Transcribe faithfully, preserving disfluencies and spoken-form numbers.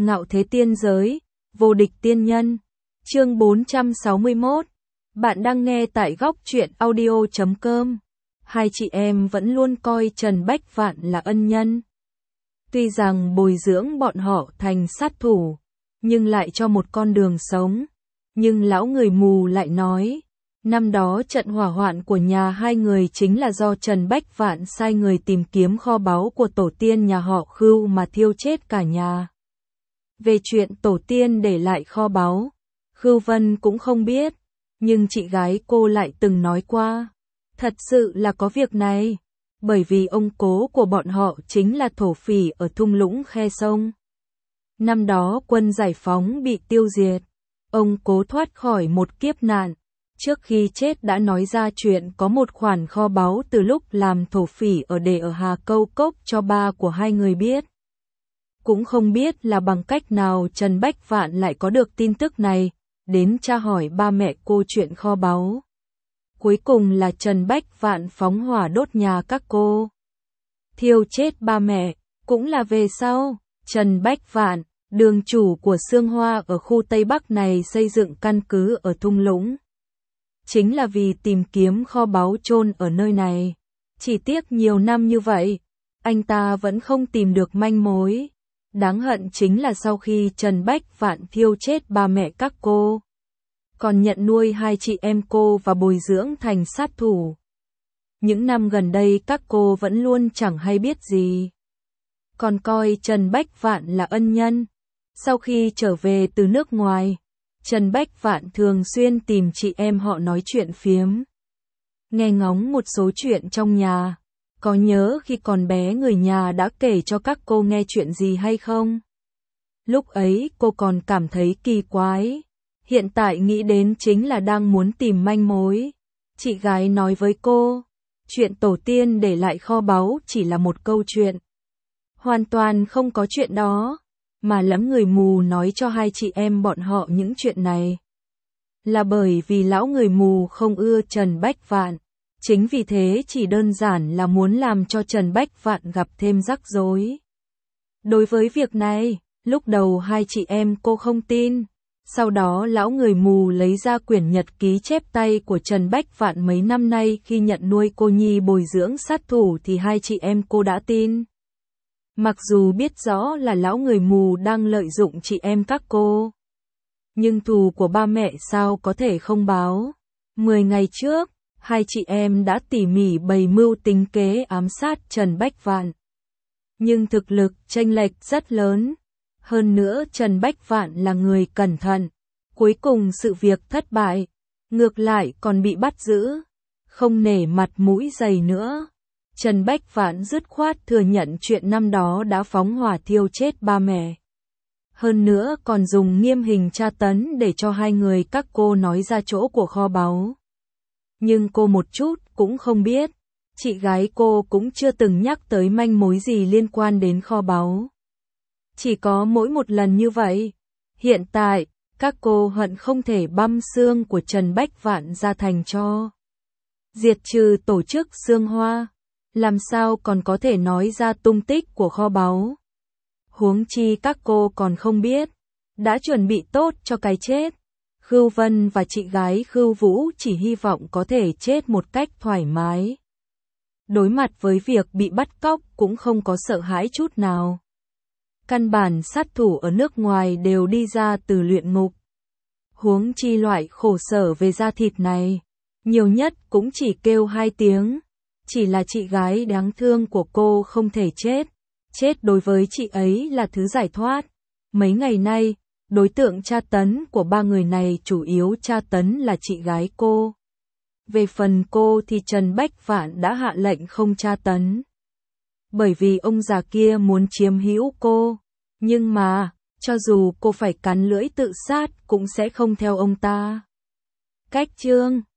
Ngạo thế tiên giới, vô địch tiên nhân. Chương bốn trăm sáu mươi mốt. Bạn đang nghe tại góc truyện audio chấm com. Hai chị em vẫn luôn coi Trần Bách Vạn là ân nhân. Tuy rằng bồi dưỡng bọn họ thành sát thủ, nhưng lại cho một con đường sống. Nhưng lão người mù lại nói, năm đó trận hỏa hoạn của nhà hai người chính là do Trần Bách Vạn sai người tìm kiếm kho báu của tổ tiên nhà họ Khưu mà thiêu chết cả nhà. Về chuyện tổ tiên để lại kho báu, Khưu Vân cũng không biết, nhưng chị gái cô lại từng nói qua. Thật sự là có việc này, bởi vì ông cố của bọn họ chính là thổ phỉ ở thung lũng khe sông. Năm đó quân giải phóng bị tiêu diệt, ông cố thoát khỏi một kiếp nạn. Trước khi chết đã nói ra chuyện có một khoản kho báu từ lúc làm thổ phỉ ở để ở Hà Câu Cốc cho ba của hai người biết. Cũng không biết là bằng cách nào Trần Bách Vạn lại có được tin tức này, đến tra hỏi ba mẹ cô chuyện kho báu. Cuối cùng là Trần Bách Vạn phóng hỏa đốt nhà các cô, thiêu chết ba mẹ. Cũng là về sau, Trần Bách Vạn, đường chủ của Sương Hoa ở khu Tây Bắc này xây dựng căn cứ ở thung lũng. Chính là vì tìm kiếm kho báu chôn ở nơi này. Chỉ tiếc nhiều năm như vậy, anh ta vẫn không tìm được manh mối. Đáng hận chính là sau khi Trần Bách Vạn thiêu chết ba mẹ các cô, còn nhận nuôi hai chị em cô và bồi dưỡng thành sát thủ. Những năm gần đây các cô vẫn luôn chẳng hay biết gì, còn coi Trần Bách Vạn là ân nhân. Sau khi trở về từ nước ngoài, Trần Bách Vạn thường xuyên tìm chị em họ nói chuyện phiếm, nghe ngóng một số chuyện trong nhà. Có nhớ khi còn bé người nhà đã kể cho các cô nghe chuyện gì hay không? Lúc ấy cô còn cảm thấy kỳ quái, hiện tại nghĩ đến chính là đang muốn tìm manh mối. Chị gái nói với cô, chuyện tổ tiên để lại kho báu chỉ là một câu chuyện. Hoàn toàn không có chuyện đó, mà lắm người mù nói cho hai chị em bọn họ những chuyện này. Là bởi vì lão người mù không ưa Trần Bách Vạn. Chính vì thế chỉ đơn giản là muốn làm cho Trần Bách Vạn gặp thêm rắc rối. Đối với việc này, lúc đầu hai chị em cô không tin. Sau đó lão người mù lấy ra quyển nhật ký chép tay của Trần Bách Vạn mấy năm nay khi nhận nuôi cô nhi bồi dưỡng sát thủ thì hai chị em cô đã tin. Mặc dù biết rõ là lão người mù đang lợi dụng chị em các cô, nhưng thù của ba mẹ sao có thể không báo. Mười ngày trước, hai chị em đã tỉ mỉ bày mưu tính kế ám sát Trần Bách Vạn. Nhưng thực lực chênh lệch rất lớn. Hơn nữa Trần Bách Vạn là người cẩn thận. Cuối cùng sự việc thất bại, ngược lại còn bị bắt giữ. Không nể mặt mũi dày nữa, Trần Bách Vạn dứt khoát thừa nhận chuyện năm đó đã phóng hỏa thiêu chết ba mẹ. Hơn nữa còn dùng nghiêm hình tra tấn để cho hai người các cô nói ra chỗ của kho báu. Nhưng cô một chút cũng không biết, chị gái cô cũng chưa từng nhắc tới manh mối gì liên quan đến kho báu. Chỉ có mỗi một lần như vậy. Hiện tại, các cô hận không thể băm xương của Trần Bách Vạn ra thành tro, diệt trừ tổ chức Sương Hoa. Làm sao còn có thể nói ra tung tích của kho báu. Huống chi các cô còn không biết, đã chuẩn bị tốt cho cái chết. Khưu Vân và chị gái Khưu Vũ chỉ hy vọng có thể chết một cách thoải mái. Đối mặt với việc bị bắt cóc cũng không có sợ hãi chút nào. Căn bản sát thủ ở nước ngoài đều đi ra từ luyện ngục. Huống chi loại khổ sở về da thịt này, nhiều nhất cũng chỉ kêu hai tiếng. Chỉ là chị gái đáng thương của cô không thể chết. Chết đối với chị ấy là thứ giải thoát. Mấy ngày nay, đối tượng tra tấn của ba người này chủ yếu tra tấn là chị gái cô. Về phần cô thì Trần Bách Vạn đã hạ lệnh không tra tấn. Bởi vì ông già kia muốn chiếm hữu cô. Nhưng mà, cho dù cô phải cắn lưỡi tự sát cũng sẽ không theo ông ta. Cách chương